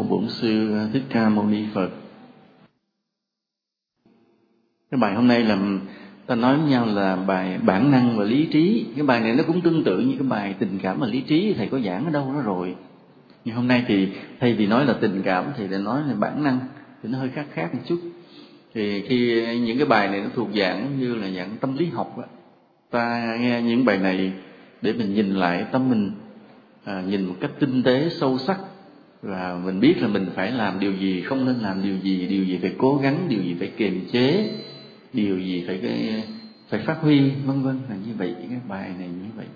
Bổn Sư Thích Ca Mâu Ni Phật. Cái bài hôm nay là ta nói với nhau là bài bản năng và lý trí. Cái bài này nó cũng tương tự như cái bài tình cảm và lý trí thầy có giảng ở đâu đó rồi. Nhưng hôm nay thì thay vì nói là tình cảm thì để nói là bản năng thì nó hơi khác một chút. Thì khi những cái bài này nó thuộc dạng như là dạng tâm lý học đó, ta nghe những bài này để mình nhìn lại tâm mình, nhìn một cách tinh tế sâu sắc, và mình biết là mình phải làm điều gì, không nên làm điều gì phải cố gắng, điều gì phải kiềm chế, điều gì phải phát huy, vân vân, là như vậy. Cái bài này như vậy.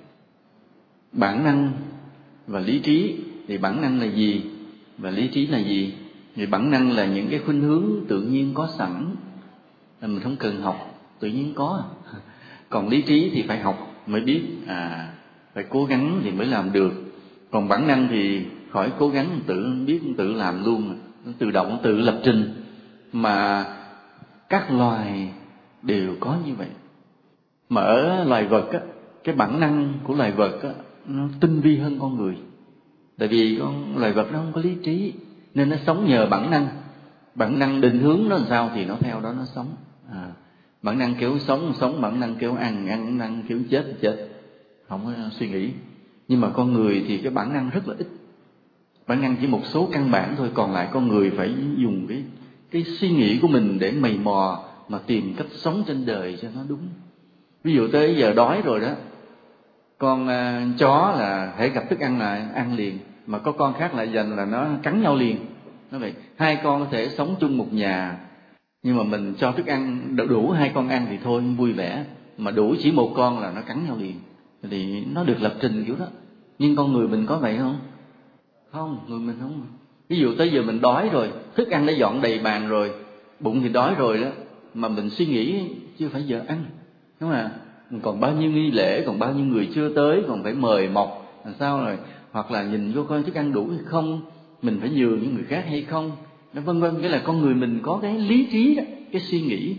Bản năng và lý trí. Thì bản năng là gì và lý trí là gì? Thì bản năng là những cái khuynh hướng tự nhiên có sẵn, là mình không cần học, tự nhiên có. Còn lý trí thì phải học mới biết, phải cố gắng thì mới làm được. Còn bản năng thì khỏi cố gắng, tự biết, tự làm luôn, nó tự động, tự lập trình. Mà các loài đều có như vậy. Mà ở loài vật á, cái bản năng của loài vật á, nó tinh vi hơn con người. Tại vì con loài vật nó không có lý trí, nên nó sống nhờ bản năng. Bản năng định hướng nó làm sao thì nó theo đó nó sống. Bản năng kêu sống, bản năng kêu ăn, bản năng kêu chết, không có suy nghĩ. Nhưng mà con người thì cái bản năng rất là ít. Bản năng chỉ một số căn bản thôi, còn lại con người phải dùng cái suy nghĩ của mình để mày mò mà tìm cách sống trên đời cho nó đúng. Ví dụ tới giờ đói rồi đó, con chó là hễ gặp thức ăn là ăn liền, mà có con khác lại dành là nó cắn nhau liền. Nó vậy, hai con có thể sống chung một nhà, nhưng mà mình cho thức ăn đủ hai con ăn thì thôi vui vẻ, mà đủ chỉ một con là nó cắn nhau liền. Thì nó được lập trình kiểu đó. Nhưng con người mình có vậy không? Không, người mình không. Ví dụ tới giờ mình đói rồi, thức ăn đã dọn đầy bàn rồi, bụng thì đói rồi đó, mà mình suy nghĩ chưa phải giờ ăn, đúng không ạ? Còn bao nhiêu nghi lễ, còn bao nhiêu người chưa tới, còn phải mời mọc làm sao rồi, hoặc là nhìn vô coi thức ăn đủ hay không, mình phải nhường những người khác hay không, nó vân vân. Cái là con người mình có cái lý trí đó, cái suy nghĩ,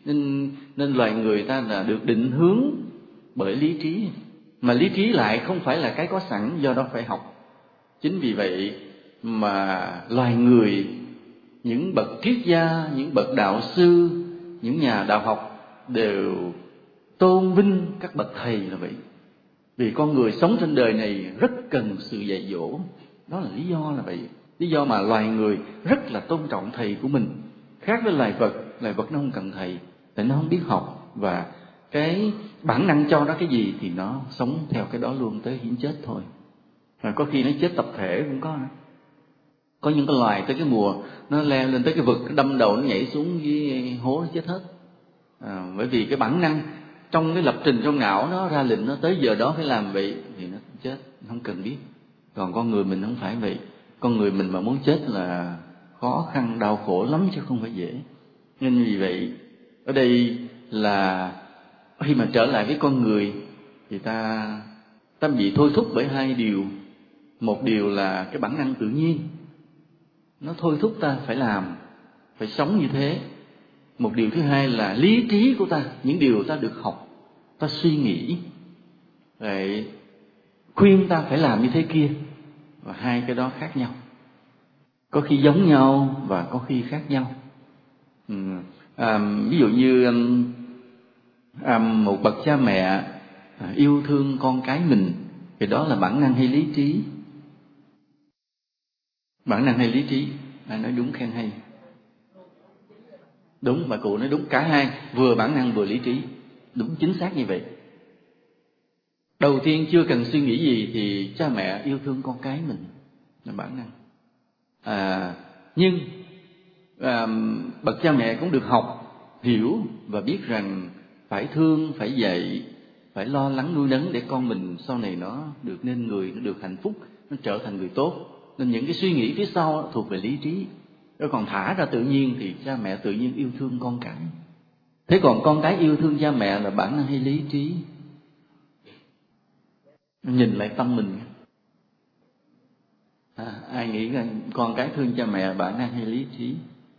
nên loài người ta là được định hướng bởi lý trí. Mà lý trí lại không phải là cái có sẵn, do đó phải học. Chính vì vậy mà loài người, những bậc triết gia, những bậc đạo sư, những nhà đạo học đều tôn vinh các bậc thầy là vậy. Vì con người sống trên đời này rất cần sự dạy dỗ. Đó là lý do là vậy. Lý do mà loài người rất là tôn trọng thầy của mình. Khác với loài vật nó không cần thầy, tại nó không biết học. Và cái bản năng cho nó cái gì thì nó sống theo cái đó luôn tới hiến chết thôi. Rồi có khi nó chết tập thể cũng có. Có những cái loài tới cái mùa nó leo lên tới cái vực, nó đâm đầu nó nhảy xuống dưới hố nó chết hết. Bởi vì cái bản năng trong cái lập trình trong não nó ra lệnh nó tới giờ đó phải làm vậy thì nó chết, không cần biết. Còn con người mình không phải vậy. Con người mình mà muốn chết là khó khăn, đau khổ lắm chứ không phải dễ. Nên vì vậy ở đây là khi mà trở lại với con người thì ta bị thôi thúc bởi hai điều. Một điều là cái bản năng tự nhiên, nó thôi thúc ta phải làm, phải sống như thế. Một điều thứ hai là lý trí của ta, những điều ta được học, ta suy nghĩ, rồi khuyên ta phải làm như thế kia. Và hai cái đó khác nhau, có khi giống nhau và có khi khác nhau. Ví dụ như một bậc cha mẹ yêu thương con cái mình thì đó là bản năng hay lý trí? Bản năng hay lý trí? Ai nói đúng khen hay. Đúng, bà cụ nói đúng, cả hai, vừa bản năng vừa lý trí. Đúng, chính xác như vậy. Đầu tiên chưa cần suy nghĩ gì thì cha mẹ yêu thương con cái mình là bản năng. Nhưng bậc cha mẹ cũng được học, hiểu và biết rằng phải thương, phải dạy, phải lo lắng nuôi nấng để con mình sau này nó được nên người, nó được hạnh phúc, nó trở thành người tốt. Nên những cái suy nghĩ phía sau thuộc về lý trí. Rồi còn thả ra tự nhiên thì cha mẹ tự nhiên yêu thương con cái. Thế còn con cái yêu thương cha mẹ là bản năng hay lý trí? Nhìn lại tâm mình. Ai nghĩ rằng con cái thương cha mẹ bản năng hay lý trí?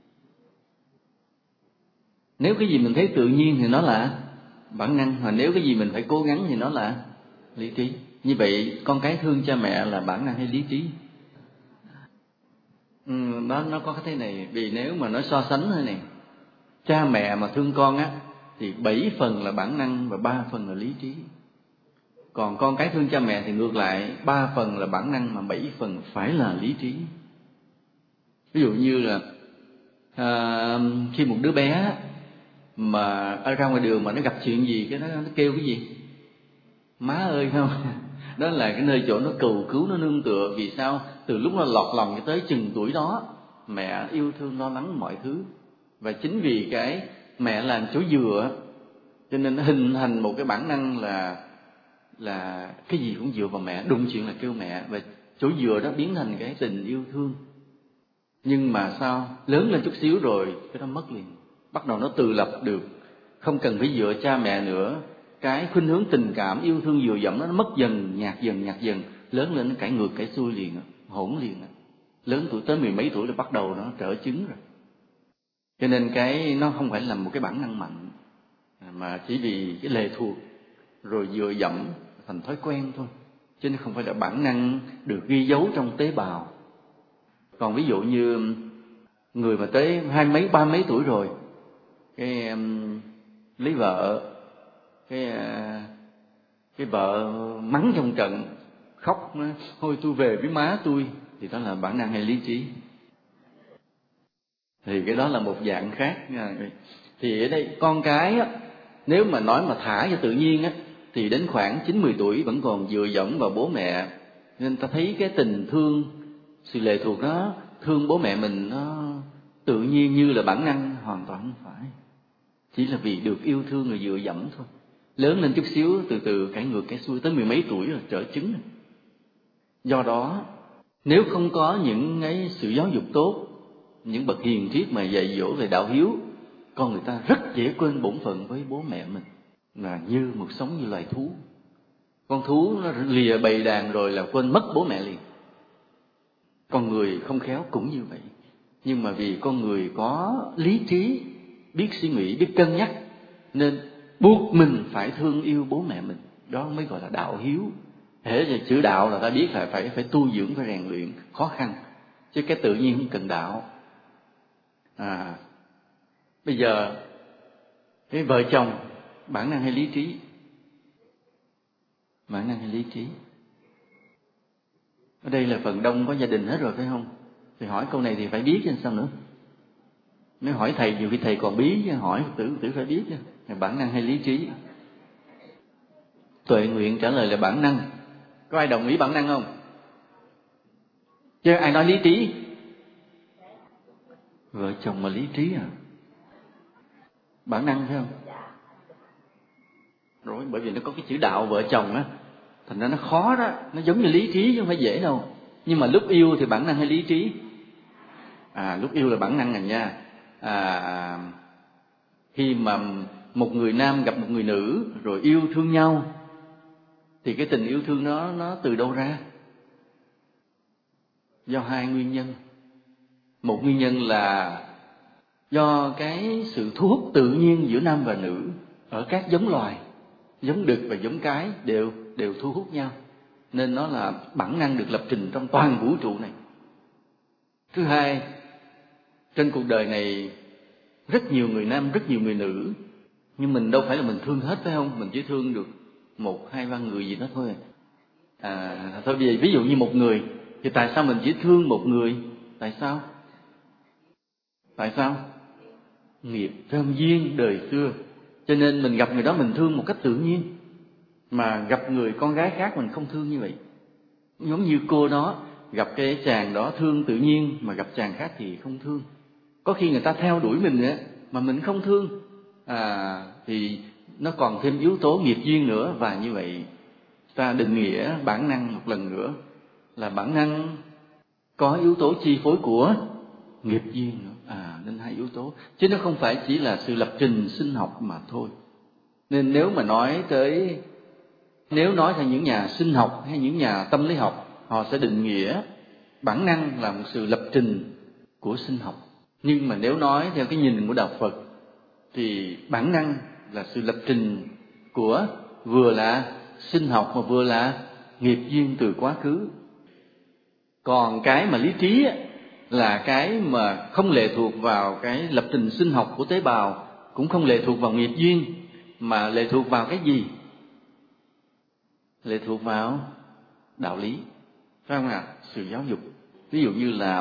Nếu cái gì mình thấy tự nhiên thì nó là bản năng, mà nếu cái gì mình phải cố gắng thì nó là lý trí. Như vậy con cái thương cha mẹ là bản năng hay lý trí? nó có cái thế này, vì nếu mà nói so sánh thôi này, cha mẹ mà thương con á thì 7 phần là bản năng và 3 phần là lý trí. Còn con cái thương cha mẹ thì ngược lại, 3 phần là bản năng mà 7 phần phải là lý trí. Ví dụ như là khi một đứa bé mà ở ra ngoài đường mà nó gặp chuyện gì, cái nó kêu cái gì? Má ơi, không? Đó là cái nơi chỗ nó cầu cứu, nó nương tựa. Vì sao? Từ lúc nó lọt lòng cho tới chừng tuổi đó, mẹ yêu thương lo lắng mọi thứ. Và chính vì cái mẹ làm chỗ dựa, cho nên nó hình thành một cái bản năng là cái gì cũng dựa vào mẹ, đụng chuyện là kêu mẹ, và chỗ dựa đó biến thành cái tình yêu thương. Nhưng mà sao? Lớn lên chút xíu rồi cái đó mất liền, bắt đầu nó tự lập được, không cần phải dựa cha mẹ nữa. Cái khuynh hướng tình cảm yêu thương dựa dẫm nó mất dần, nhạt dần, lớn lên nó cãi ngược cãi xuôi liền, hỗn liền. Lớn tuổi tới 10 mấy tuổi là bắt đầu nó trở chứng rồi. Cho nên cái nó không phải là một cái bản năng mạnh, mà chỉ vì cái lệ thuộc rồi dựa dẫm thành thói quen thôi, chứ nó không phải là bản năng được ghi dấu trong tế bào. Còn ví dụ như người mà tới 20 mấy 30 mấy tuổi rồi, cái lấy vợ, cái vợ mắng trong trận, khóc, thôi tôi về với má tôi, thì đó là bản năng hay lý trí? Thì cái đó là một dạng khác nha. Thì ở đây con cái á, nếu mà nói mà thả cho tự nhiên á, thì đến khoảng 9-10 tuổi vẫn còn dựa dẫm vào bố mẹ, nên ta thấy cái tình thương, sự lệ thuộc đó, thương bố mẹ mình nó tự nhiên như là bản năng, hoàn toàn không phải. Chỉ là vì được yêu thương rồi dựa dẫm thôi. Lớn lên chút xíu, từ từ cãi ngược cãi xuôi, tới 10 mấy tuổi rồi trở chứng. Do đó, nếu không có những cái sự giáo dục tốt, những bậc hiền triết mà dạy dỗ về đạo hiếu, con người ta rất dễ quên bổn phận với bố mẹ mình, là như một sống như loài thú. Con thú nó lìa bầy đàn rồi là quên mất bố mẹ liền. Con người không khéo cũng như vậy. Nhưng mà vì con người có lý trí, biết suy nghĩ, biết cân nhắc, nên buộc mình phải thương yêu bố mẹ mình. Đó mới gọi là đạo hiếu. Hễ là chữ đạo là ta biết là phải tu dưỡng, phải rèn luyện, khó khăn. Chứ cái tự nhiên không cần đạo. Bây giờ cái vợ chồng, bản năng hay lý trí? Bản năng hay lý trí? Ở đây là phần đông có gia đình hết rồi phải không? Thì hỏi câu này thì phải biết chứ sao nữa. Nếu hỏi thầy nhiều khi thầy còn bí chứ, hỏi Phật tử phải biết chứ. Bản năng hay lý trí? Tuệ Nguyện trả lời là bản năng. Có ai đồng ý bản năng không? Chứ ai nói lý trí? Vợ chồng mà lý trí à? Bản năng phải không? Rồi, bởi vì nó có cái chữ đạo vợ chồng á, thành ra nó khó đó, nó giống như lý trí chứ không phải dễ đâu. Nhưng mà lúc yêu thì bản năng hay lý trí? Lúc yêu là bản năng này nha. Khi mà một người nam gặp một người nữ rồi yêu thương nhau, thì cái tình yêu thương đó nó từ đâu ra? Do hai nguyên nhân. Một nguyên nhân là do cái sự thu hút tự nhiên giữa nam và nữ ở các giống loài, giống đực và giống cái đều thu hút nhau, nên nó là bản năng được lập trình trong toàn vũ trụ này. Thứ hai, trên cuộc đời này rất nhiều người nam, rất nhiều người nữ, nhưng mình đâu phải là mình thương hết phải không? Mình chỉ thương được 1, 2, 3 người gì đó thôi. Thôi bây giờ ví dụ như một người, thì tại sao mình chỉ thương một người? Tại sao? Tại sao? Nghiệp thơm duyên đời xưa, cho nên mình gặp người đó mình thương một cách tự nhiên. Mà gặp người con gái khác mình không thương như vậy. Giống như cô đó gặp cái chàng đó thương tự nhiên, mà gặp chàng khác thì không thương. Có khi người ta theo đuổi mình á mà mình không thương, thì nó còn thêm yếu tố nghiệp duyên nữa. Và như vậy ta định nghĩa bản năng một lần nữa là bản năng có yếu tố chi phối của nghiệp duyên nữa. Nên hai yếu tố, chứ nó không phải chỉ là sự lập trình sinh học mà thôi. Nên nếu nói theo những nhà sinh học hay những nhà tâm lý học, họ sẽ định nghĩa bản năng là một sự lập trình của sinh học. Nhưng mà nếu nói theo cái nhìn của đạo Phật thì bản năng là sự lập trình của vừa là sinh học mà vừa là nghiệp duyên từ quá khứ. Còn cái mà lý trí là cái mà không lệ thuộc vào cái lập trình sinh học của tế bào, cũng không lệ thuộc vào nghiệp duyên, mà lệ thuộc vào cái gì? Lệ thuộc vào đạo lý, phải không ạ? Sự giáo dục. Ví dụ như là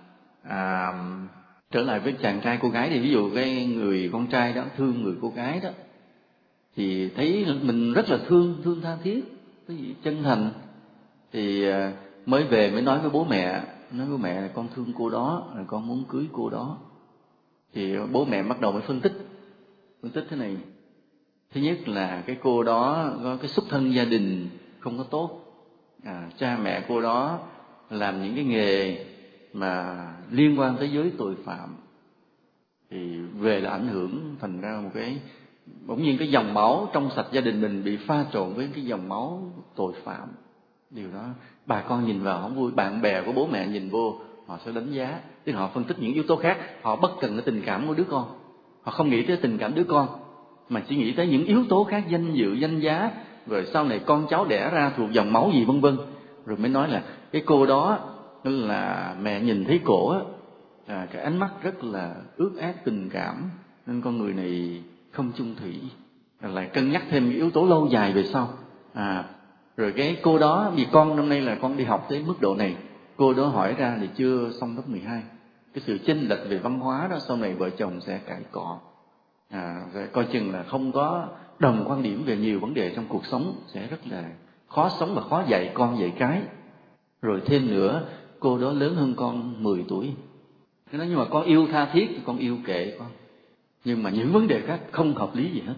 trở lại với chàng trai cô gái thì ví dụ cái người con trai đó thương người cô gái đó, thì thấy mình rất là thương tha thiết, cái gì chân thành, thì mới về mới nói với bố mẹ là con thương cô đó, là con muốn cưới cô đó. Thì bố mẹ bắt đầu mới phân tích thế này. Thứ nhất là cái cô đó có cái xuất thân gia đình không có tốt, cha mẹ cô đó làm những cái nghề mà liên quan tới giới tội phạm, thì về là ảnh hưởng thành ra một cái bỗng nhiên cái dòng máu trong sạch gia đình mình bị pha trộn với cái dòng máu tội phạm. Điều đó bà con nhìn vào không vui, bạn bè của bố mẹ nhìn vô họ sẽ đánh giá, tức họ phân tích những yếu tố khác, họ bất cần cái tình cảm của đứa con, họ không nghĩ tới tình cảm đứa con mà chỉ nghĩ tới những yếu tố khác, danh dự danh giá, rồi sau này con cháu đẻ ra thuộc dòng máu gì vân vân. Rồi mới nói là cái cô đó là mẹ nhìn thấy cổ á, cái ánh mắt rất là ướt át tình cảm, nên con người này không chung thủy, lại cân nhắc thêm những yếu tố lâu dài về sau. Rồi cái cô đó, vì con năm nay là con đi học tới mức độ này, cô đó hỏi ra thì chưa xong lớp 12, cái sự chênh lệch về văn hóa đó sau này vợ chồng sẽ cãi cọ, coi chừng là không có đồng quan điểm về nhiều vấn đề trong cuộc sống, sẽ rất là khó sống và khó dạy con dạy cái. Rồi thêm nữa, cô đó lớn hơn con 10 tuổi. Thế nói nhưng mà con yêu tha thiết, con yêu kệ con, nhưng mà những vấn đề khác không hợp lý gì hết.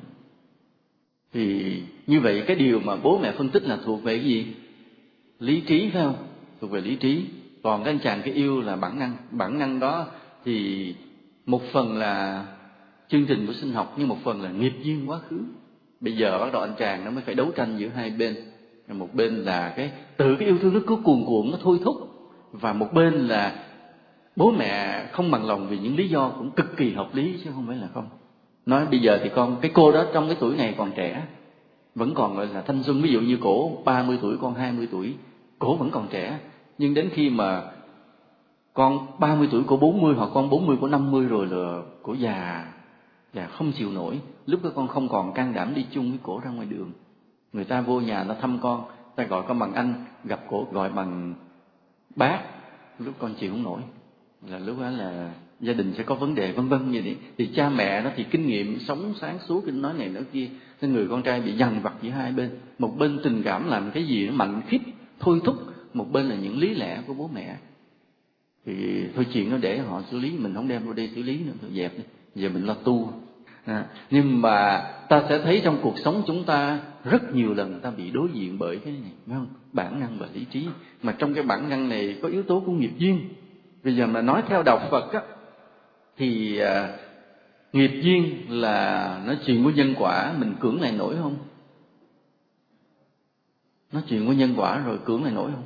Thì như vậy cái điều mà bố mẹ phân tích là thuộc về cái gì? Lý trí, phải không? Thuộc về lý trí. Còn cái anh chàng cái yêu là bản năng. Bản năng đó thì một phần là chương trình của sinh học, nhưng một phần là nghiệp duyên quá khứ. Bây giờ bắt đầu anh chàng nó mới phải đấu tranh giữa hai bên. Một bên là cái tự cái yêu thương nó cứ cuồn cuộn, nó thôi thúc, và một bên là bố mẹ không bằng lòng vì những lý do cũng cực kỳ hợp lý chứ không phải là không. Nói bây giờ thì cái cô đó trong cái tuổi này còn trẻ, vẫn còn gọi là thanh xuân. Ví dụ như cổ 30 tuổi, con 20 tuổi, cổ vẫn còn trẻ. Nhưng đến khi mà con 30 tuổi, cổ 40, hoặc con 40, cổ 50 rồi là cổ già không chịu nổi. Lúc đó con không còn can đảm đi chung với cổ ra ngoài đường. Người ta vô nhà nó thăm con, ta gọi con bằng anh, gặp cổ gọi bằng bác, lúc con chịu không nổi, là lúc đó là gia đình sẽ có vấn đề vân vân như vậy. Thì cha mẹ nó thì kinh nghiệm sống sáng suốt, kinh nói này nói kia, nên người con trai bị dằn vặt giữa hai bên. Một bên tình cảm làm cái gì nó mạnh khiếp thôi thúc, một bên là những lý lẽ của bố mẹ. Thì thôi chuyện nó để họ xử lý, mình không đem vô đây xử lý nữa, thôi dẹp đi, giờ mình lo tu. Nhưng mà ta sẽ thấy trong cuộc sống chúng ta rất nhiều lần ta bị đối diện bởi cái này, phải không? Bản năng và lý trí. Mà trong cái bản năng này có yếu tố của nghiệp duyên. Bây giờ mà nói theo đạo Phật á, thì nghiệp duyên là nói chuyện của nhân quả, mình cưỡng lại nổi không? Nói chuyện của nhân quả rồi cưỡng lại nổi không?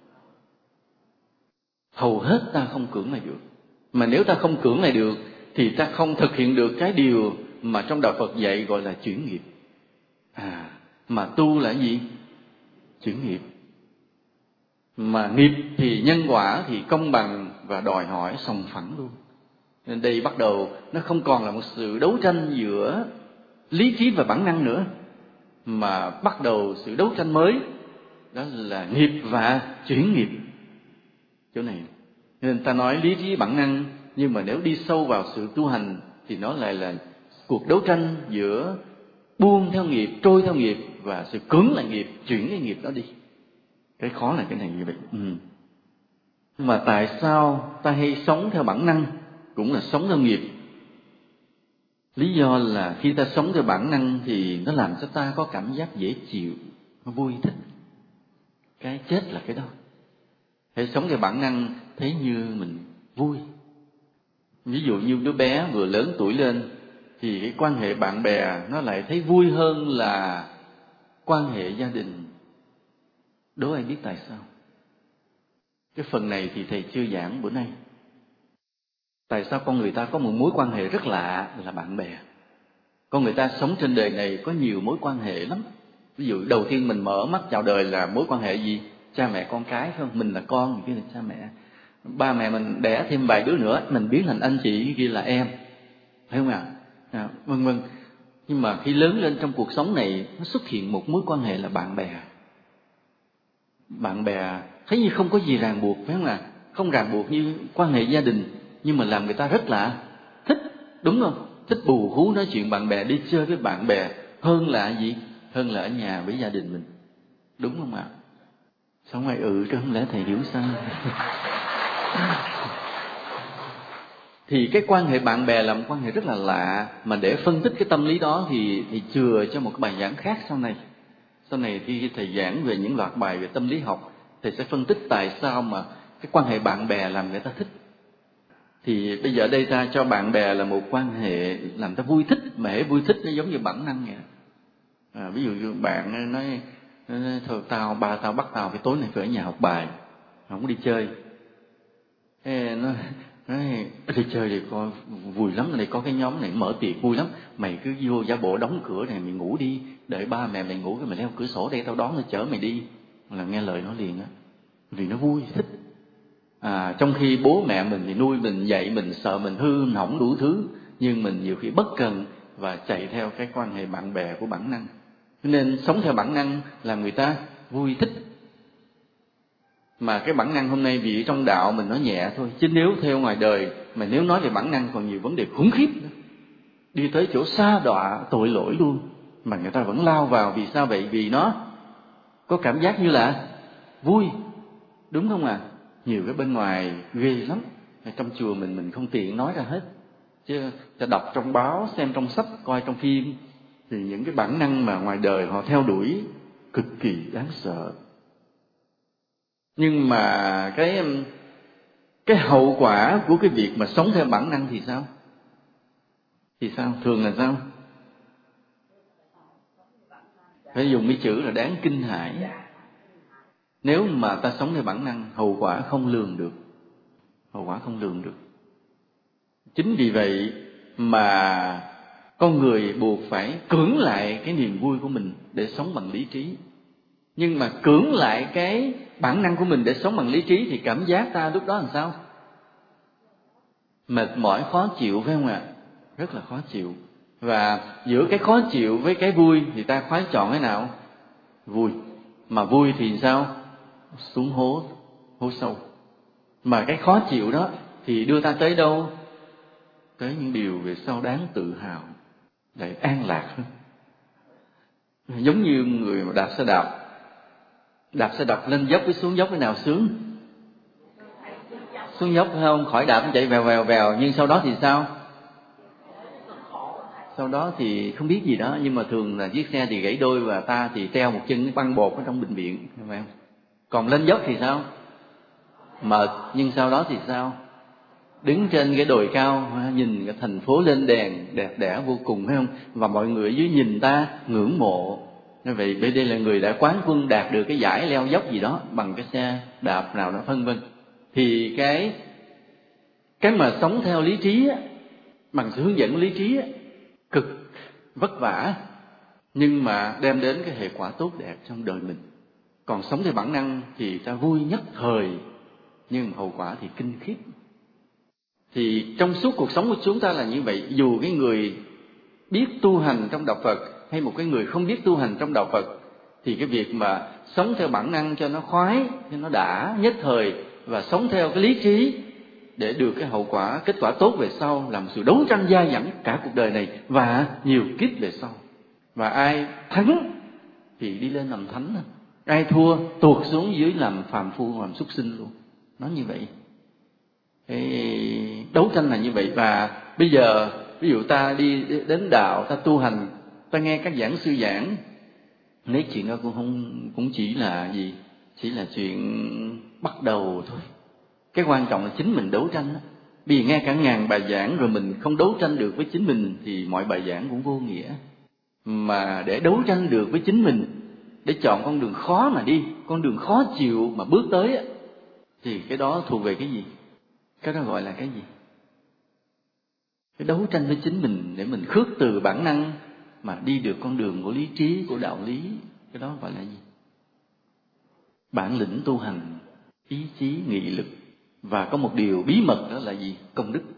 Hầu hết ta không cưỡng lại được. Mà nếu ta không cưỡng lại được thì ta không thực hiện được cái điều mà trong đạo Phật dạy gọi là chuyển nghiệp. Mà tu là gì? Chuyển nghiệp. Mà nghiệp thì nhân quả thì công bằng và đòi hỏi sòng phẳng luôn. Nên đây bắt đầu nó không còn là một sự đấu tranh giữa lý trí và bản năng nữa, mà bắt đầu sự đấu tranh mới, đó là nghiệp và chuyển nghiệp. Chỗ này nên ta nói lý trí bản năng, nhưng mà nếu đi sâu vào sự tu hành thì nó lại là cuộc đấu tranh giữa buông theo nghiệp, trôi theo nghiệp, và sự cưỡng lại nghiệp, chuyển cái nghiệp đó đi. Cái khó là cái này như vậy. Mà tại sao ta hay sống theo bản năng, cũng là sống theo nghiệp? Lý do là khi ta sống theo bản năng thì nó làm cho ta có cảm giác dễ chịu, vui thích. Cái chết là cái đó. Hãy sống theo bản năng thấy như mình vui. Ví dụ như đứa bé vừa lớn tuổi lên thì cái quan hệ bạn bè nó lại thấy vui hơn là quan hệ gia đình. Đố ai biết tại sao? Cái phần này thì thầy chưa giảng bữa nay. Tại sao con người ta có một mối quan hệ rất lạ là bạn bè? Con người ta sống trên đời này có nhiều mối quan hệ lắm. Ví dụ đầu tiên mình mở mắt chào đời là mối quan hệ gì? Cha mẹ con cái, phải không? Mình là con, cái là cha mẹ. ba mẹ mình đẻ thêm vài đứa nữa, mình biến thành anh chị, kia là em, phải không ạ? Vân vân. Nhưng mà khi lớn lên trong cuộc sống này, nó xuất hiện một mối quan hệ là bạn bè. Bạn bè thấy như không có gì ràng buộc, phải không ạ? Không ràng buộc như quan hệ gia đình, nhưng mà làm người ta rất là thích, đúng không? Thích bù hú nói chuyện bạn bè, đi chơi với bạn bè hơn là gì? Hơn là ở nhà với gia đình mình, đúng không ạ? Sao ai chứ không lẽ thầy hiểu sao? Thì cái quan hệ bạn bè là một quan hệ rất là lạ, mà để phân tích cái tâm lý đó thì chừa cho một cái bài giảng khác sau này. Sau này khi thầy giảng về những loạt bài về tâm lý học, thầy sẽ phân tích tại sao mà cái quan hệ bạn bè làm người ta thích. Thì bây giờ đây ta cho bạn bè là một quan hệ làm ta vui thích, mà hễ vui thích nó giống như bản năng vậy. Ví dụ như bạn nói thôi ba tao bắt tao phải tối nay phải ở nhà học bài, không có đi chơi. Thế nó nói đi chơi thì coi vui lắm, ở đây có cái nhóm này mở tiệc vui lắm, mày cứ vô giả bộ đóng cửa này, mày ngủ đi, đợi ba mẹ mày ngủ cái mày leo cửa sổ đây tao đón tao chở mày đi. Là nghe lời nó liền á, vì nó vui thích. Trong khi bố mẹ mình thì nuôi mình dạy mình, sợ mình hư hỏng đủ thứ, nhưng mình nhiều khi bất cần và chạy theo cái quan hệ bạn bè của bản năng. Nên sống theo bản năng làm người ta vui thích. Mà cái bản năng hôm nay vì trong đạo mình nói nhẹ thôi, chứ nếu theo ngoài đời mà nếu nói về bản năng còn nhiều vấn đề khủng khiếp nữa, đi tới chỗ sa đọa tội lỗi luôn, mà người ta vẫn lao vào. Vì sao vậy? Vì nó có cảm giác như là vui, đúng không ạ? Nhiều cái bên ngoài ghê lắm, trong chùa mình không tiện nói ra hết, chứ ta đọc trong báo, xem trong sách, coi trong phim thì những cái bản năng mà ngoài đời họ theo đuổi cực kỳ đáng sợ. Nhưng mà cái hậu quả của cái việc mà sống theo bản năng thì sao? Thì sao? Thường là sao? Phải dùng mấy chữ là đáng kinh hãi. Nếu mà ta sống theo bản năng, hậu quả không lường được. Hậu quả không lường được. Chính vì vậy mà con người buộc phải cưỡng lại cái niềm vui của mình để sống bằng lý trí. Nhưng mà cưỡng lại cái bản năng của mình để sống bằng lý trí thì cảm giác ta lúc đó làm sao? Mệt mỏi, khó chịu, phải không ạ? Rất là khó chịu. Và giữa cái khó chịu với cái vui thì ta khoái chọn cái nào? Vui. Mà vui thì sao? Xuống hố sâu. Mà cái khó chịu đó thì đưa ta tới đâu? Tới những điều về sau đáng tự hào, để an lạc hơn. Giống như người mà đạp xe đạp lên dốc với xuống dốc, cái nào sướng? Xuống dốc phải không? Khỏi đạp chạy vèo, nhưng sau đó thì sao? Sau đó thì không biết gì đó, nhưng mà thường là chiếc xe thì gãy đôi và ta thì treo một chân băng bột ở trong bệnh viện, phải không? Còn lên dốc thì sao? Mệt, nhưng sau đó thì sao? Đứng trên cái đồi cao, nhìn cái thành phố lên đèn đẹp đẽ vô cùng, phải không? Và mọi người ở dưới nhìn ta ngưỡng mộ. Như vậy đây là người đã quán quân, đạt được cái giải leo dốc gì đó bằng cái xe đạp nào đó, vân vân. Thì cái mà sống theo lý trí á, bằng sự hướng dẫn lý trí á, cực vất vả, nhưng mà đem đến cái hệ quả tốt đẹp trong đời mình. Còn sống theo bản năng thì ta vui nhất thời, nhưng hậu quả thì kinh khiếp. Thì trong suốt cuộc sống của chúng ta là như vậy. Dù cái người biết tu hành trong đạo Phật hay một cái người không biết tu hành trong đạo Phật, thì cái việc mà sống theo bản năng cho nó khoái, cho nó đã nhất thời, và sống theo cái lý trí để được cái hậu quả, kết quả tốt về sau, là một sự đấu tranh dai dẳng cả cuộc đời này và nhiều kiếp về sau. Và ai thắng thì đi lên làm thánh, ai thua tuột xuống dưới làm phàm phu, làm súc sinh luôn. Nó như vậy. Cái đấu tranh là như vậy. Và bây giờ ví dụ ta đi đến đạo, ta tu hành, ta nghe các giảng sư giảng, nói chuyện đó cũng chỉ là gì? Chỉ là chuyện bắt đầu thôi. Cái quan trọng là chính mình đấu tranh đó. Vì nghe cả ngàn bài giảng rồi mình không đấu tranh được với chính mình thì mọi bài giảng cũng vô nghĩa. Mà để đấu tranh được với chính mình, để chọn con đường khó mà đi, con đường khó chịu mà bước tới, thì cái đó thuộc về cái gì? Cái đó gọi là cái gì? Cái đấu tranh với chính mình để mình khước từ bản năng mà đi được con đường của lý trí, của đạo lý. Cái đó gọi là gì? Bản lĩnh tu hành, ý chí, nghị lực. Và có một điều bí mật đó là gì? Công đức.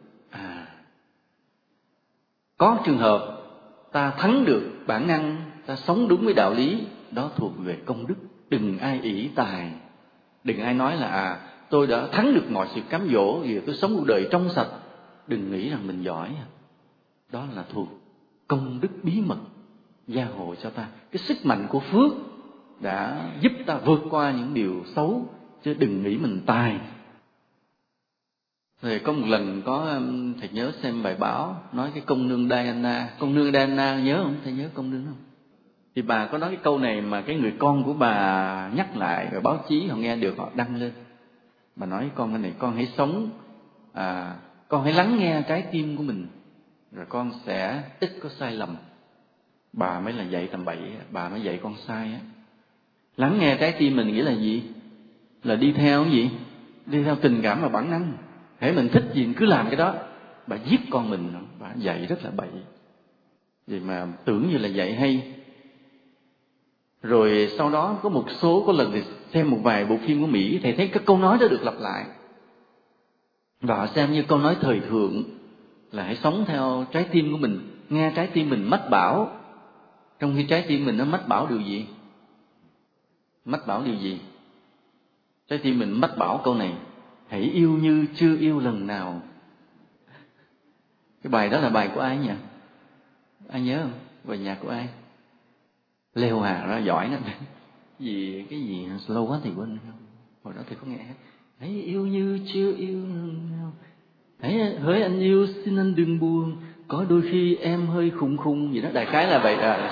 Có trường hợp ta thắng được bản năng, ta sống đúng với đạo lý, đó thuộc về công đức. Đừng ai ỷ tài, đừng ai nói là tôi đã thắng được mọi sự cám dỗ, vì tôi sống cuộc đời trong sạch. Đừng nghĩ rằng mình giỏi. Đó là thuộc công đức bí mật gia hộ cho ta. Cái sức mạnh của phước đã giúp ta vượt qua những điều xấu, chứ đừng nghĩ mình tài. Rồi có một lần có thầy nhớ xem bài báo nói cái công nương Diana. Công nương Diana nhớ không? Thầy nhớ công nương không? Thì bà có nói cái câu này mà cái người con của bà nhắc lại, rồi báo chí họ nghe được, họ đăng lên. Bà nói con cái này, con hãy sống, con hãy lắng nghe trái tim của mình, rồi con sẽ ít có sai lầm. Bà mới là dạy tầm bậy, bà mới dạy con sai á. Lắng nghe trái tim mình nghĩa là gì? Là đi theo cái gì? Đi theo tình cảm và bản năng. Hễ mình thích gì cứ làm cái đó. Bà giết con mình, bà dạy rất là bậy. Vậy mà tưởng như là dạy hay. Rồi sau đó có lần thì xem một vài bộ phim của Mỹ, thầy thấy các câu nói đó được lặp lại. Và họ xem như câu nói thời thượng, là hãy sống theo trái tim của mình, nghe trái tim mình mách bảo. Trong khi trái tim mình nó mách bảo điều gì? Mách bảo điều gì? Trái tim mình mách bảo câu này: hãy yêu như chưa yêu lần nào. Cái bài đó là bài của ai nhỉ? Ai nhớ không? Bài nhạc của ai? Leo Hà, nó giỏi lắm. Cái gì lâu quá thì quên không? Hồi đó thì có nghe. Hãy yêu như chưa yêu lần nào. Hỡi anh yêu xin anh đừng buồn, có đôi khi em hơi khùng khùng gì đó, đại khái là vậy.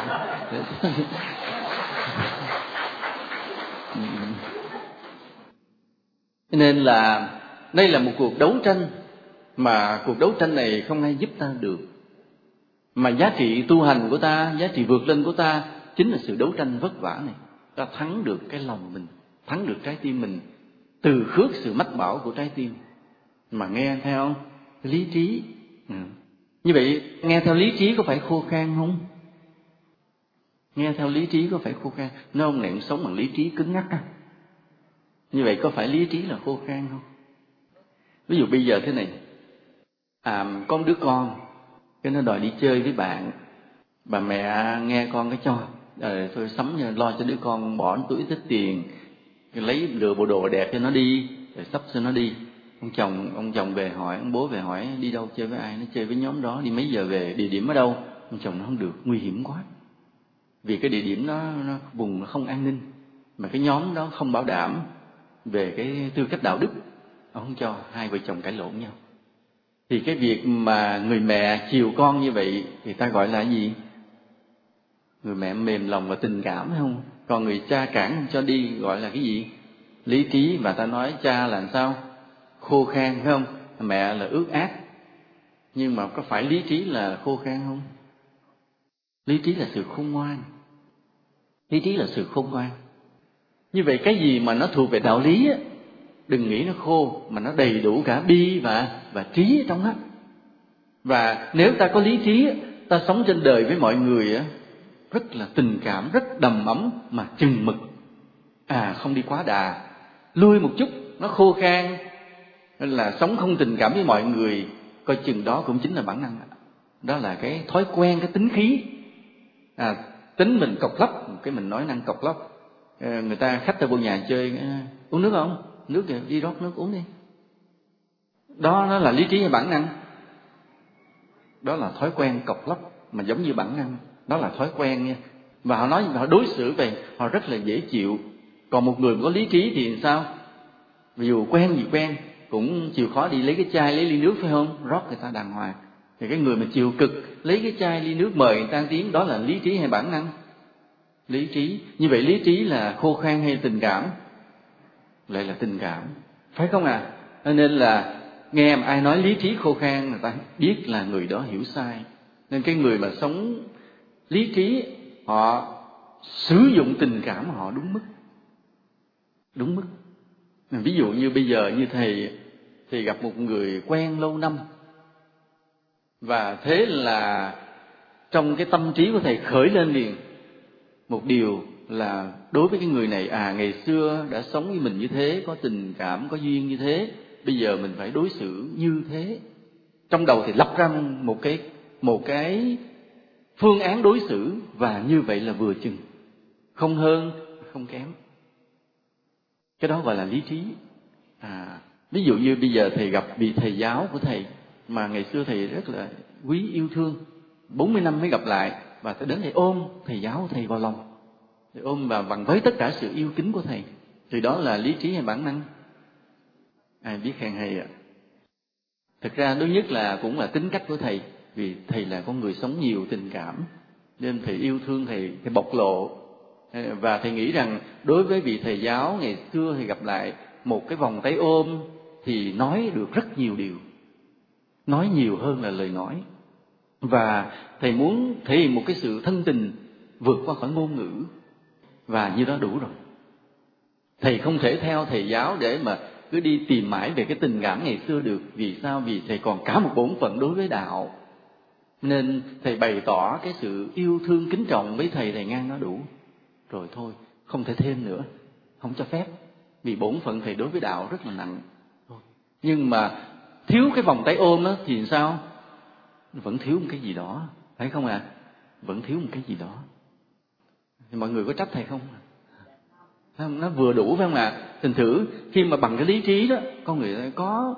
Nên là đây là một cuộc đấu tranh, mà cuộc đấu tranh này không ai giúp ta được. Mà giá trị tu hành của ta, giá trị vượt lên của ta chính là sự đấu tranh vất vả này. Ta thắng được cái lòng mình, thắng được trái tim mình, từ khước sự mách bảo của trái tim, mà nghe theo lý trí. Như vậy nghe theo lý trí có phải khô khan không? Nghe theo lý trí có phải khô khan? Nếu ông này sống bằng lý trí cứng ngắc á, như vậy có phải lý trí là khô khan không? Ví dụ bây giờ thế này, có một đứa con, cái nó đòi đi chơi với bạn. Bà mẹ nghe con cái cho, thôi sắm lo cho đứa con, bỏ túi tích tiền, lấy lựa bộ đồ đẹp cho nó đi, rồi sắp cho nó đi. Ông chồng về hỏi, ông bố về hỏi đi đâu chơi với ai, nó chơi với nhóm đó, đi mấy giờ về, địa điểm ở đâu. Ông chồng nó không được, nguy hiểm quá. Vì cái địa điểm nó vùng nó không an ninh, mà cái nhóm đó không bảo đảm về cái tư cách đạo đức, ông không cho. Hai vợ chồng cãi lộn nhau. Thì cái việc mà người mẹ chiều con như vậy thì ta gọi là gì? Người mẹ mềm lòng và tình cảm, phải không? Còn người cha cản không cho đi gọi là cái gì? Lý trí. Và ta nói cha là làm sao? Khô khan, phải không? Mẹ là ước ác. Nhưng mà có phải lý trí là khô khan không? Lý trí là sự khôn ngoan. Lý trí là sự khôn ngoan. Như vậy cái gì mà nó thuộc về đạo lý á, đừng nghĩ nó khô, mà nó đầy đủ cả bi và trí ở trong đó. Và nếu ta có lý trí, ta sống trên đời với mọi người á, rất là tình cảm, rất đầm ấm mà chừng mực. Không đi quá đà, lui một chút, nó khô khan, nên là sống không tình cảm với mọi người, coi chừng đó cũng chính là bản năng. Đó là cái thói quen, cái tính khí. Tính mình cộc lốc, cái mình nói năng cộc lốc. Người ta khách ta vô nhà chơi, uống nước không? Nước kìa, đi rót nước uống đi. Đó nó là lý trí hay bản năng? Đó là thói quen cộc lốc, mà giống như bản năng. Đó là thói quen nha. Và họ nói, họ đối xử về họ rất là dễ chịu. Còn một người có lý trí thì sao? Ví dụ quen gì quen, cũng chịu khó đi lấy cái chai, lấy ly nước, phải không? Rót người ta đàng hoàng. Thì cái người mà chịu cực lấy cái chai ly nước mời người ta ăn tiếng, đó là lý trí hay bản năng? Lý trí. Như vậy lý trí là khô khan hay tình cảm? Lại là tình cảm, phải không ạ? Nên là nghe ai nói lý trí khô khan, người ta biết là người đó hiểu sai. Nên cái người mà sống lý trí, họ sử dụng tình cảm họ đúng mức. Đúng mức. Ví dụ như bây giờ như thầy thì gặp một người quen lâu năm, và thế là trong cái tâm trí của thầy khởi lên liền một điều là đối với cái người này, ngày xưa đã sống với mình như thế, có tình cảm, có duyên như thế, bây giờ mình phải đối xử như thế. Trong đầu thì lập ra một cái phương án đối xử, và như vậy là vừa chừng, không hơn không kém. Cái đó gọi là lý trí. Ví dụ như bây giờ thầy gặp vị thầy giáo của thầy mà ngày xưa thầy rất là quý yêu thương, 40 năm mới gặp lại, và thầy đến thầy ôm thầy giáo của thầy vào lòng, thầy ôm và bằng với tất cả sự yêu kính của thầy, thì đó là lý trí hay bản năng? Ai biết khen hay ạ? Thực ra đối nhất là cũng là tính cách của thầy, vì thầy là con người sống nhiều tình cảm, nên thầy yêu thương thầy bộc lộ. Và thầy nghĩ rằng đối với vị thầy giáo ngày xưa thầy gặp lại, một cái vòng tay ôm thì nói được rất nhiều điều, nói nhiều hơn là lời nói. Và thầy muốn thể hiện một cái sự thân tình vượt qua khỏi ngôn ngữ, và như đó đủ rồi. Thầy không thể theo thầy giáo để mà cứ đi tìm mãi về cái tình cảm ngày xưa được. Vì sao? Vì thầy còn cả một bổn phận đối với đạo, nên thầy bày tỏ cái sự yêu thương kính trọng với thầy ngang đó đủ rồi thôi, không thể thêm nữa, không cho phép, vì bổn phận thầy đối với đạo rất là nặng. Nhưng mà thiếu cái vòng tay ôm đó thì sao? Vẫn thiếu một cái gì đó, phải không ạ? Vẫn thiếu một cái gì đó. Thì mọi người có trách thầy không? Nó vừa đủ, phải không ạ? Thành thử khi mà bằng cái lý trí đó, con người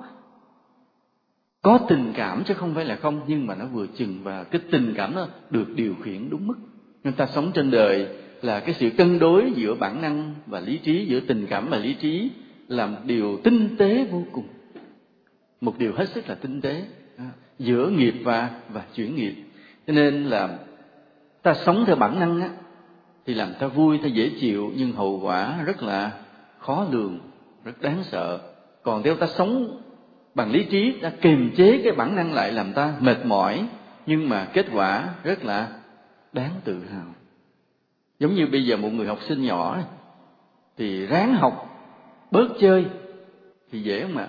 có tình cảm chứ không phải là không, nhưng mà nó vừa chừng, và cái tình cảm nó được điều khiển đúng mức. Nên ta sống trên đời là cái sự cân đối giữa bản năng và lý trí, giữa tình cảm và lý trí, là một điều tinh tế vô cùng, một điều hết sức là tinh tế giữa nghiệp và chuyển nghiệp. Cho nên là ta sống theo bản năng á, thì làm ta vui, ta dễ chịu, nhưng hậu quả rất là khó lường, rất đáng sợ. Còn nếu ta sống bằng lý trí, ta kiềm chế cái bản năng lại, làm ta mệt mỏi, nhưng mà kết quả rất là đáng tự hào. Giống như bây giờ một người học sinh nhỏ thì ráng học, bớt chơi thì dễ không ạ?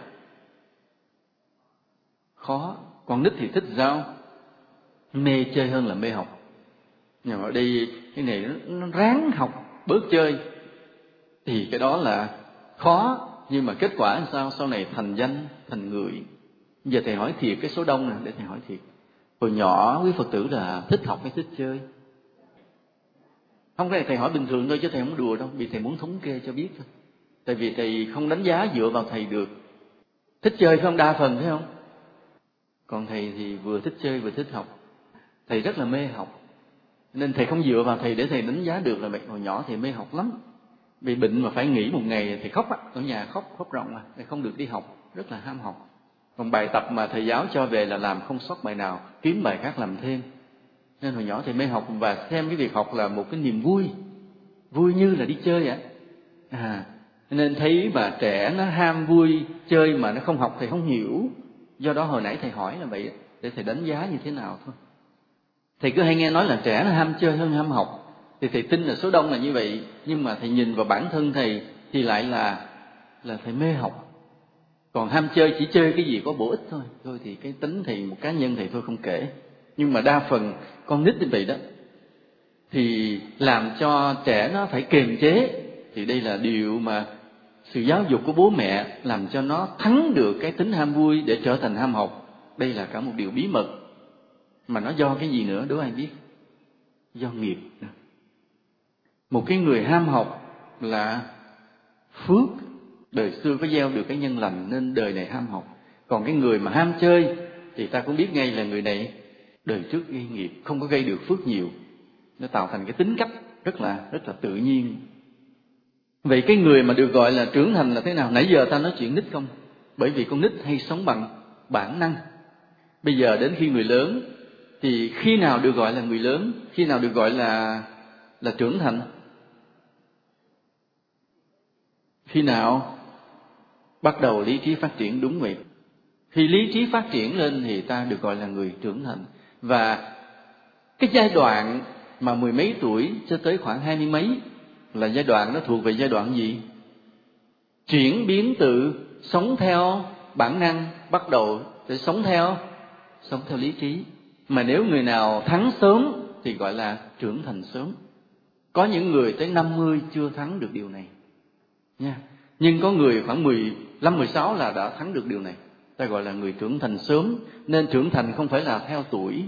Khó. Con nít thì thích sao? Mê chơi hơn là mê học. Nhưng mà ở đây cái này nó ráng học, bớt chơi thì cái đó là khó. Nhưng mà kết quả là sao? Sau này thành danh, thành người. Giờ thầy hỏi thiệt cái số đông này, để thầy hỏi thiệt. Hồi nhỏ quý Phật tử là thích học hay thích chơi? Không phải thầy hỏi bình thường thôi, chứ thầy không đùa đâu, vì thầy muốn thống kê cho biết thôi. Tại vì thầy không đánh giá dựa vào thầy được. Thích chơi phải không? Đa phần phải không? Còn thầy thì vừa thích chơi vừa thích học. Thầy rất là mê học, nên thầy không dựa vào thầy để thầy đánh giá được là vậy. Hồi nhỏ thầy mê học lắm, bị bệnh mà phải nghỉ một ngày thầy khóc ở nhà, khóc ròng thầy không được đi học, rất là ham học. Còn bài tập mà thầy giáo cho về là làm không sót bài nào, kiếm bài khác làm thêm. Nên hồi nhỏ thầy mê học, và xem cái việc học là một cái niềm vui, vui như là đi chơi vậy. Nên thấy mà trẻ nó ham vui chơi mà nó không học, thầy không hiểu. Do đó hồi nãy thầy hỏi là vậy, để thầy đánh giá như thế nào thôi. Thầy cứ hay nghe nói là trẻ nó ham chơi hơn ham học, thì thầy tin là số đông là như vậy. Nhưng mà thầy nhìn vào bản thân thầy thì lại là thầy mê học. Còn ham chơi chỉ chơi cái gì có bổ ích thôi. Thôi thì cái tính thầy một cá nhân thầy thôi không kể. Nhưng mà đa phần con nít như vậy đó, thì làm cho trẻ nó phải kiềm chế. Thì đây là điều mà sự giáo dục của bố mẹ làm cho nó thắng được cái tính ham vui để trở thành ham học. Đây là cả một điều bí mật. Mà nó do cái gì nữa đố ai biết? Do nghiệp. Một cái người ham học là phước, đời xưa có gieo được cái nhân lành nên đời này ham học. Còn cái người mà ham chơi thì ta cũng biết ngay là người này đời trước gây nghiệp, không có gây được phước nhiều. Nó tạo thành cái tính cách rất là tự nhiên. Vậy cái người mà được gọi là trưởng thành là thế nào? Nãy giờ ta nói chuyện nít không? Bởi vì con nít hay sống bằng bản năng. Bây giờ đến khi người lớn, thì khi nào được gọi là người lớn? Khi nào được gọi là trưởng thành? Khi nào bắt đầu lý trí phát triển? Đúng vậy. Khi lý trí phát triển lên thì ta được gọi là người trưởng thành. Và cái giai đoạn mà 10 mấy tuổi cho tới khoảng 20 mấy là giai đoạn nó thuộc về giai đoạn gì? Chuyển biến từ sống theo bản năng bắt đầu để sống theo lý trí. Mà nếu người nào thắng sớm thì gọi là trưởng thành sớm. Có những người tới 50 chưa thắng được điều này nha. Nhưng có người khoảng 15, 16 là đã thắng được điều này. Ta gọi là người trưởng thành sớm. Nên trưởng thành không phải là theo tuổi.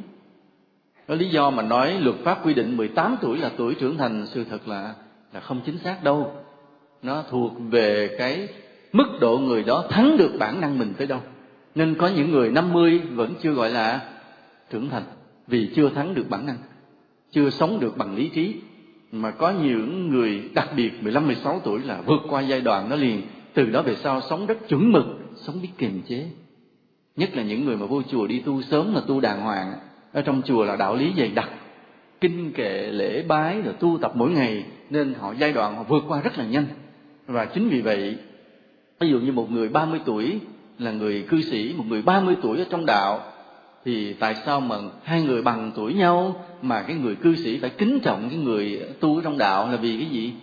Có lý do mà nói luật pháp quy định 18 tuổi là tuổi trưởng thành, sự thật là không chính xác đâu. Nó thuộc về cái mức độ người đó thắng được bản năng mình tới đâu. Nên có những người 50 vẫn chưa gọi là trưởng thành, vì chưa thắng được bản năng, chưa sống được bằng lý trí. Mà có những người đặc biệt 15, 16 tuổi là vượt qua giai đoạn đó liền. Từ đó về sau sống rất chuẩn mực, sống biết kiềm chế. Nhất là những người mà vô chùa đi tu sớm, là tu đàng hoàng. Ở trong chùa là đạo lý dày đặc, kinh kệ, lễ bái, rồi tu tập mỗi ngày. Nên giai đoạn họ vượt qua rất là nhanh. Và chính vì vậy, ví dụ như một người 30 tuổi là người cư sĩ, một người 30 tuổi ở trong đạo, thì tại sao mà hai người bằng tuổi nhau mà cái người cư sĩ phải kính trọng cái người tu ở trong đạo, là vì cái gì?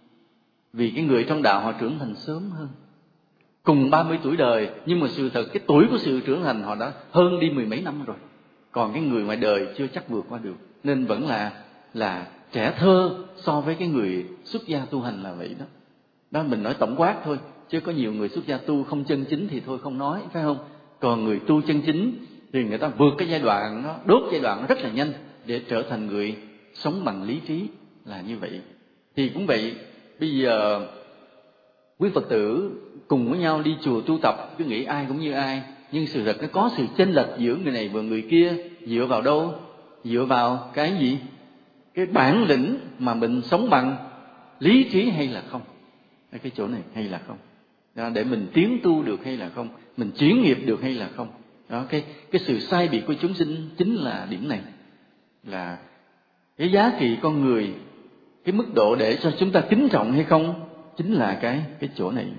Vì cái người trong đạo họ trưởng thành sớm hơn. Cùng 30 tuổi đời, nhưng mà sự thật cái tuổi của sự trưởng thành họ đã hơn đi 10 mấy năm rồi. Còn cái người ngoài đời chưa chắc vượt qua được. Nên vẫn là trẻ thơ so với cái người xuất gia tu hành là vậy đó. Đó mình nói tổng quát thôi, chứ có nhiều người xuất gia tu không chân chính thì thôi không nói, phải không? Còn người tu chân chính thì người ta vượt cái giai đoạn nó, đốt giai đoạn nó rất là nhanh để trở thành người sống bằng lý trí, là như vậy. Thì cũng vậy, bây giờ quý Phật tử cùng với nhau đi chùa tu tập, cứ nghĩ ai cũng như ai, nhưng sự thật nó có sự chênh lệch giữa người này và người kia. Dựa vào đâu? Dựa vào cái gì? Cái bản lĩnh mà mình sống bằng lý trí hay là không? Cái chỗ này hay là không? Đó, để mình tiến tu được hay là không? Mình chuyển nghiệp được hay là không? Đó, cái sự sai biệt của chúng sinh chính là điểm này. Là cái giá trị con người, cái mức độ để cho chúng ta kính trọng hay không, chính là cái chỗ này.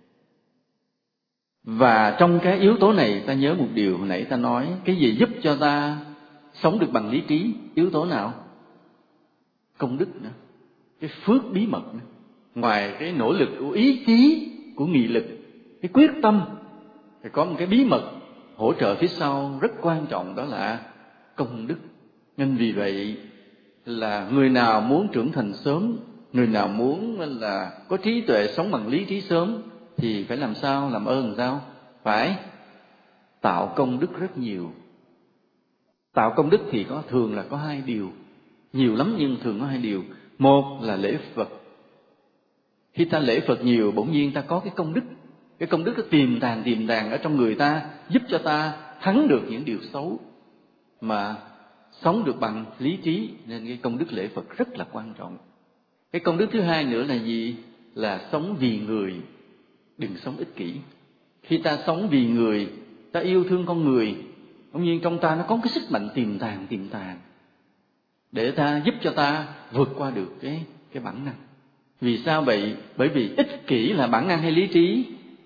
Và trong cái yếu tố này ta nhớ một điều hồi nãy ta nói, cái gì giúp cho ta sống được bằng lý trí? Yếu tố nào? Công đức nữa, cái phước bí mật nữa. Ngoài cái nỗ lực của ý chí, của nghị lực, cái quyết tâm, thì có một cái bí mật hỗ trợ phía sau rất quan trọng, đó là công đức. Nên vì vậy là người nào muốn trưởng thành sớm, người nào muốn là có trí tuệ sống bằng lý trí sớm, thì phải làm sao? Làm ơn làm sao? Phải tạo công đức rất nhiều. Tạo công đức thì thường là có hai điều, nhiều lắm nhưng thường có hai điều. Một là lễ Phật. Khi ta lễ Phật nhiều, bỗng nhiên ta có cái công đức. Cái công đức nó tiềm tàng ở trong người ta, giúp cho ta thắng được những điều xấu mà sống được bằng lý trí. Nên cái công đức lễ Phật rất là quan trọng. Cái công đức thứ hai nữa là gì? Là sống vì người, đừng sống ích kỷ. Khi ta sống vì người, ta yêu thương con người, bỗng nhiên trong ta nó có cái sức mạnh tiềm tàng để ta giúp cho ta vượt qua được cái bản năng. Vì sao vậy? Bởi vì ích kỷ là bản năng hay lý trí?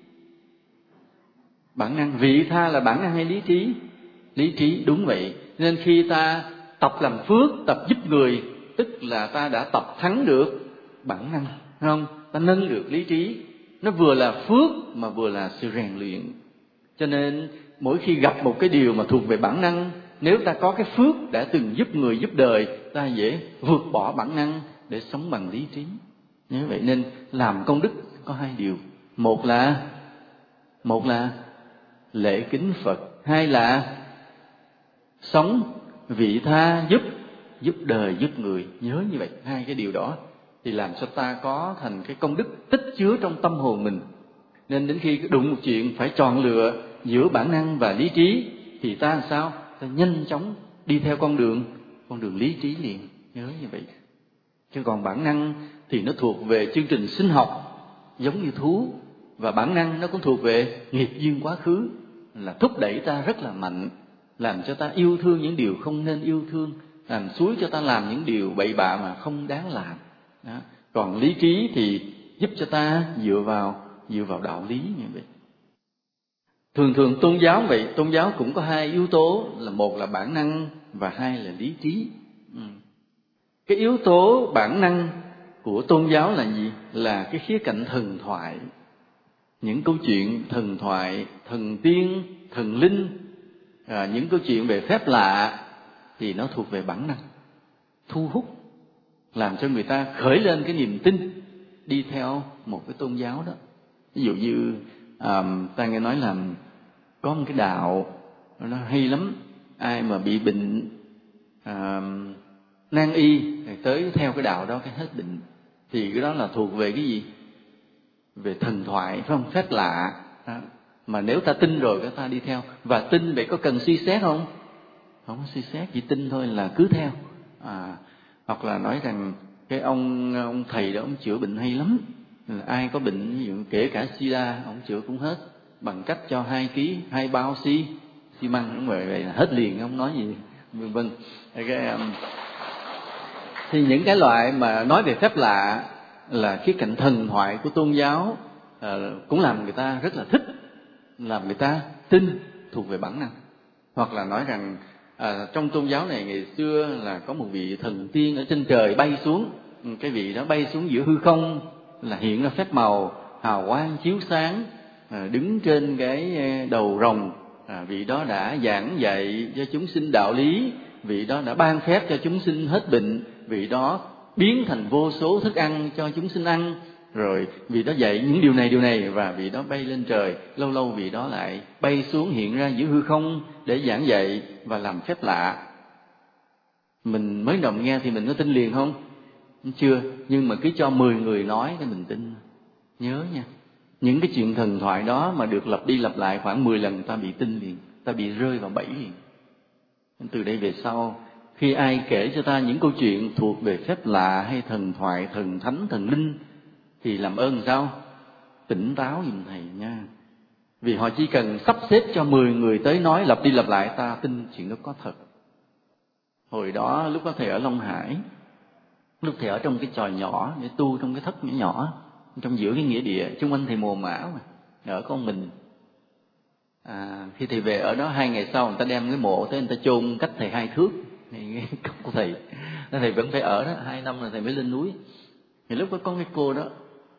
Bản năng. Vị tha là bản năng hay lý trí? Lý trí, đúng vậy. Nên khi ta tập làm phước, tập giúp người, tức là ta đã tập thắng được bản năng, không? Ta nâng được lý trí. Nó vừa là phước mà vừa là sự rèn luyện. Cho nên mỗi khi gặp một cái điều mà thuộc về bản năng, nếu ta có cái phước đã từng giúp người giúp đời, ta dễ vượt bỏ bản năng để sống bằng lý trí. Như vậy nên làm công đức có hai điều. Một là lễ kính Phật, hai là sống vị tha, giúp đời giúp người. Nhớ như vậy, hai cái điều đó thì làm cho ta có thành cái công đức tích chứa trong tâm hồn mình. Nên đến khi đụng một chuyện phải chọn lựa giữa bản năng và lý trí, thì ta làm sao? Ta nhanh chóng đi theo con đường lý trí liền. Nhớ như vậy. Chứ còn bản năng thì nó thuộc về chương trình sinh học giống như thú, và bản năng nó cũng thuộc về nghiệp duyên quá khứ, là thúc đẩy ta rất là mạnh, làm cho ta yêu thương những điều không nên yêu thương, làm xúi cho ta làm những điều bậy bạ mà không đáng làm. Đó. Còn lý trí thì giúp cho ta dựa vào đạo lý như vậy. Thường tôn giáo vậy, tôn giáo cũng có hai yếu tố, là một là bản năng và hai là lý trí. Cái yếu tố bản năng của tôn giáo là gì? Là cái khía cạnh thần thoại. Những câu chuyện thần thoại, thần tiên, thần linh, những câu chuyện về phép lạ thì nó thuộc về bản năng, thu hút, làm cho người ta khởi lên cái niềm tin đi theo một cái tôn giáo đó. Ví dụ như ta nghe nói là có một cái đạo nó hay lắm, ai mà bị bệnh nan y thì tới theo cái đạo đó cái hết bệnh. Thì cái đó là thuộc về cái gì? Về thần thoại, phải không? Phép lạ đó. Mà nếu ta tin rồi cái ta đi theo. Và tin vậy có cần suy xét không? Không có suy xét, chỉ tin thôi là cứ theo. Hoặc là nói rằng cái ông thầy đó ông chữa bệnh hay lắm, ai có bệnh ví dụ kể cả sida ông chữa cũng hết bằng cách cho 2 bao xi măng, vậy là hết liền, không nói gì, vân vân. Thì những cái loại mà nói về phép lạ là khía cạnh thần thoại của tôn giáo, cũng làm người ta rất là thích, làm người ta tin, thuộc về bản năng. Hoặc là nói rằng trong tôn giáo này ngày xưa là có một vị thần tiên ở trên trời bay xuống, cái vị đó bay xuống giữa hư không là hiện ra phép màu hào quang chiếu sáng, đứng trên cái đầu rồng. Vị đó đã giảng dạy cho chúng sinh đạo lý, vị đó đã ban phép cho chúng sinh hết bệnh, vị đó biến thành vô số thức ăn cho chúng sinh ăn, rồi vị đó dạy những điều này, và vị đó bay lên trời, lâu lâu vị đó lại bay xuống hiện ra giữa hư không để giảng dạy và làm phép lạ. Mình mới đầu nghe thì mình có tin liền không? Chưa, nhưng mà cứ cho 10 người nói thì mình tin. Nhớ nha, những cái chuyện thần thoại đó mà được lặp đi lặp lại khoảng 10 lần ta bị tin liền, ta bị rơi vào bẫy liền. Từ đây về sau, khi ai kể cho ta những câu chuyện thuộc về phép lạ hay thần thoại, thần thánh, thần linh, thì làm ơn sao? Tỉnh táo giùm thầy nha. Vì họ chỉ cần sắp xếp cho 10 người tới nói lặp đi lặp lại, ta tin chuyện đó có thật. Hồi đó lúc đó thầy ở Long Hải, lúc thầy ở trong cái chòi nhỏ để tu trong cái thất nhỏ nhỏ trong giữa cái nghĩa địa, chung quanh thầy mồ mã mà ở con mình. Khi thầy về ở đó 2 ngày sau, người ta đem cái mộ tới, người ta chôn cách thầy 2 thước, cái cốc của thầy. Nên thầy vẫn phải ở đó 2 năm rồi thầy mới lên núi. Thì lúc đó có cái cô đó,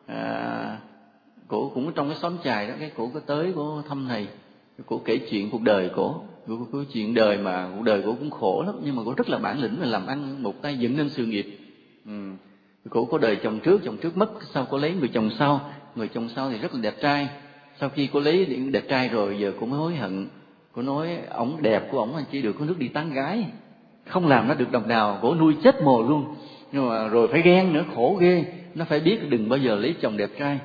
cổ cũng trong cái xóm chài đó, cái cổ có tới cổ thăm thầy, cổ kể chuyện cuộc đời cổ chuyện đời mà cuộc đời cổ cũng khổ lắm, nhưng mà cổ rất là bản lĩnh và làm ăn một tay dựng nên sự nghiệp. Cổ có đời chồng trước mất, sau cổ lấy người chồng sau, người chồng sau thì rất là đẹp trai. Sau khi cô lấy điểm đẹp trai rồi, giờ cô mới hối hận. Cô nói ổng đẹp của ổng là chỉ được có nước đi tán gái, không làm nó được đồng nào, cổ nuôi chết mồ luôn. Nhưng mà rồi phải ghen nữa, khổ ghê. Nó phải biết đừng bao giờ lấy chồng đẹp trai.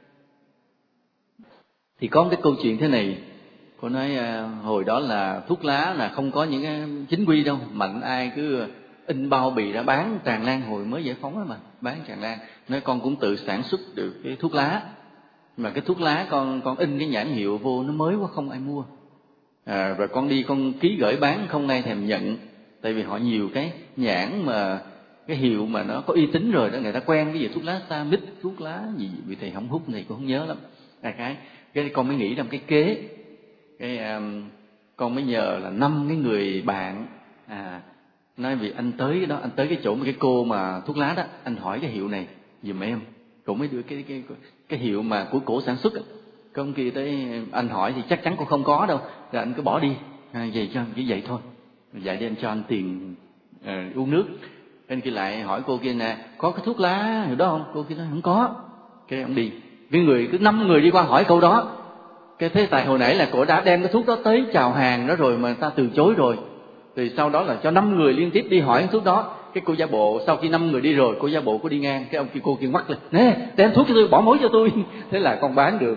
Thì có một cái câu chuyện thế này, cô nói hồi đó là thuốc lá là không có những cái chính quy đâu, mạnh ai cứ in bao bì ra bán tràn lan, hồi mới giải phóng đó mà bán tràn lan. Nói con cũng tự sản xuất được cái thuốc lá, mà cái thuốc lá con in cái nhãn hiệu vô nó mới quá không ai mua. Rồi con đi con ký gửi bán không ai thèm nhận, tại vì họ nhiều cái nhãn mà cái hiệu mà nó có uy tín rồi đó, người ta quen cái gì thuốc lá Sa Mít, thuốc lá gì vì thầy không hút này cũng không nhớ lắm. Cái con mới nghĩ ra một cái kế, con mới nhờ là 5 cái người bạn, nói vì anh tới cái chỗ mà cái cô mà thuốc lá đó, anh hỏi cái hiệu này giùm em. Cũng mới đưa cái hiệu mà của cổ sản xuất. Công kia tới anh hỏi thì chắc chắn cô không có đâu, rồi anh cứ bỏ đi, vậy cho chỉ vậy thôi, vậy đem cho anh tiền uống nước. Anh kia lại hỏi cô kia nè, có cái thuốc lá hiệu đó không? Cô kia nói không có. Cái ông đi, cái người cứ 5 người đi qua hỏi câu đó. Cái thế tại hồi nãy là cổ đã đem cái thuốc đó tới chào hàng đó rồi mà ta từ chối rồi. Thì sau đó là cho 5 người liên tiếp đi hỏi cái thuốc đó. Cái cô giả bộ sau khi 5 người đi rồi, cô giả bộ cô đi ngang, cái ông kia cô kia ngoắt lên, nè đem thuốc cho tôi, bỏ mối cho tôi. Thế là con bán được.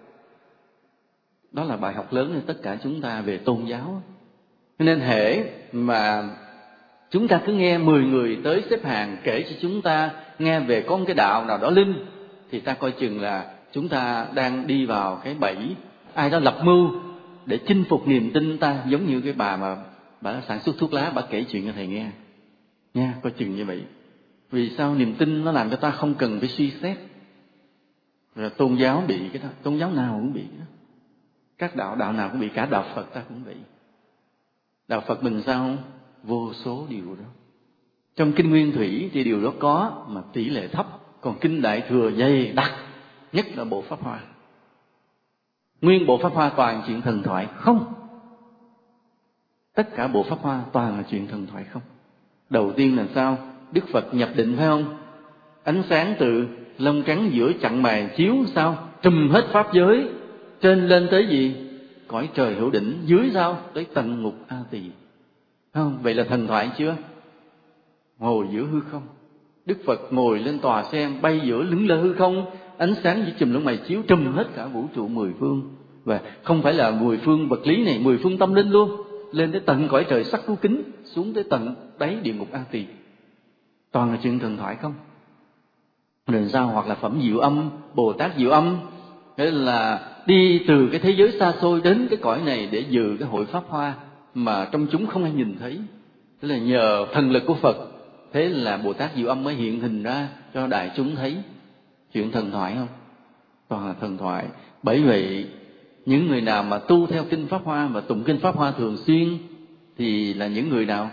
Đó là bài học lớn cho tất cả chúng ta về tôn giáo. Nên hễ mà chúng ta cứ nghe 10 người tới xếp hàng kể cho chúng ta nghe về có một cái đạo nào đó linh, thì ta coi chừng là chúng ta đang đi vào cái bẫy ai đó lập mưu để chinh phục niềm tin ta, giống như cái bà mà bà sản xuất thuốc lá, bà kể chuyện cho thầy nghe nha, coi chừng như vậy. Vì sao? Niềm tin nó làm cho ta không cần phải suy xét. Rồi tôn giáo bị cái đó, tôn giáo nào cũng bị đó. Các đạo nào cũng bị, cả đạo Phật ta cũng bị. Đạo Phật mình sao không? Vô số điều đó. Trong kinh Nguyên Thủy thì điều đó có mà tỷ lệ thấp, còn kinh Đại Thừa dày đặc, nhất là bộ Pháp Hoa. Nguyên bộ Pháp Hoa toàn chuyện thần thoại không? Tất cả bộ Pháp Hoa toàn là chuyện thần thoại không? Đầu tiên là sao? Đức Phật nhập định phải không? Ánh sáng từ lông trắng giữa chặng mày chiếu sao? Trùm hết pháp giới, trên lên tới gì? Cõi trời hữu đỉnh, dưới sao? Tới tận ngục A Tỳ. Không? Vậy là thần thoại chưa? Ngồi giữa hư không, Đức Phật ngồi lên tòa sen bay giữa lững lờ hư không, ánh sáng chỉ chùm lông mày chiếu trùm hết cả vũ trụ mười phương. Và không phải là mười phương vật lý này, mười phương tâm linh luôn, lên tới tận cõi trời sắc thú kính, xuống tới tận đáy địa ngục A Tỳ. Toàn là chuyện thần thoại không? Rồi sao? Hoặc là phẩm Diệu Âm, Bồ Tát Diệu Âm, thế là đi từ cái thế giới xa xôi đến cái cõi này để dự cái hội pháp hoa mà trong chúng không ai nhìn thấy. Thế là nhờ thần lực của Phật, thế là Bồ Tát Diệu Âm mới hiện hình ra cho đại chúng thấy. Chuyện thần thoại không? Toàn là thần thoại. Bởi vậy những người nào mà tu theo kinh Pháp Hoa và tụng kinh Pháp Hoa thường xuyên thì là những người nào?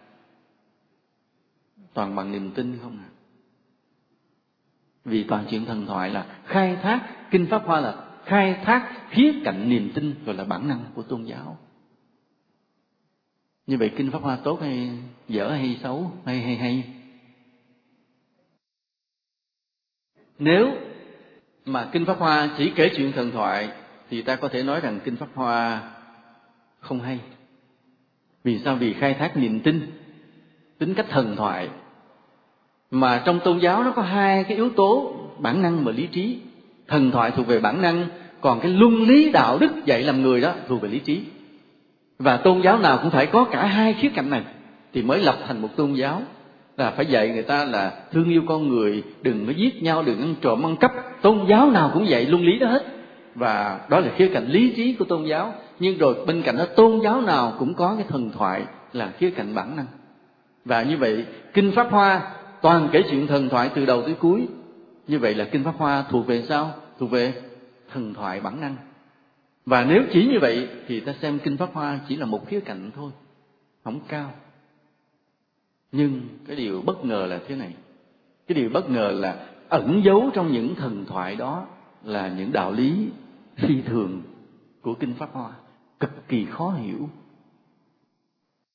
Toàn bằng niềm tin không à? Vì toàn chuyện thần thoại là khai thác, kinh Pháp Hoa là khai thác khía cạnh niềm tin, gọi là bản năng của tôn giáo. Như vậy kinh Pháp Hoa tốt hay dở hay xấu hay? Nếu mà kinh Pháp Hoa chỉ kể chuyện thần thoại thì ta có thể nói rằng kinh Pháp Hoa không hay. Vì sao? Vì khai thác niềm tin, tính cách thần thoại. Mà trong tôn giáo nó có hai cái yếu tố, bản năng và lý trí. Thần thoại thuộc về bản năng, còn cái luân lý đạo đức dạy làm người đó thuộc về lý trí. Và tôn giáo nào cũng phải có cả hai khía cạnh này thì mới lập thành một tôn giáo. Là phải dạy người ta là thương yêu con người, đừng có giết nhau, đừng ăn trộm ăn cắp. Tôn giáo nào cũng dạy luân lý đó hết. Và đó là khía cạnh lý trí của tôn giáo. Nhưng rồi bên cạnh đó tôn giáo nào cũng có cái thần thoại là khía cạnh bản năng. Và như vậy kinh Pháp Hoa toàn kể chuyện thần thoại từ đầu tới cuối. Như vậy là kinh Pháp Hoa thuộc về sao? Thuộc về thần thoại bản năng. Và nếu chỉ như vậy thì ta xem kinh Pháp Hoa chỉ là một khía cạnh thôi, không cao. Nhưng cái điều bất ngờ là thế này. Cái điều bất ngờ là ẩn giấu trong những thần thoại đó là những đạo lý phi thường của kinh Pháp Hoa, cực kỳ khó hiểu.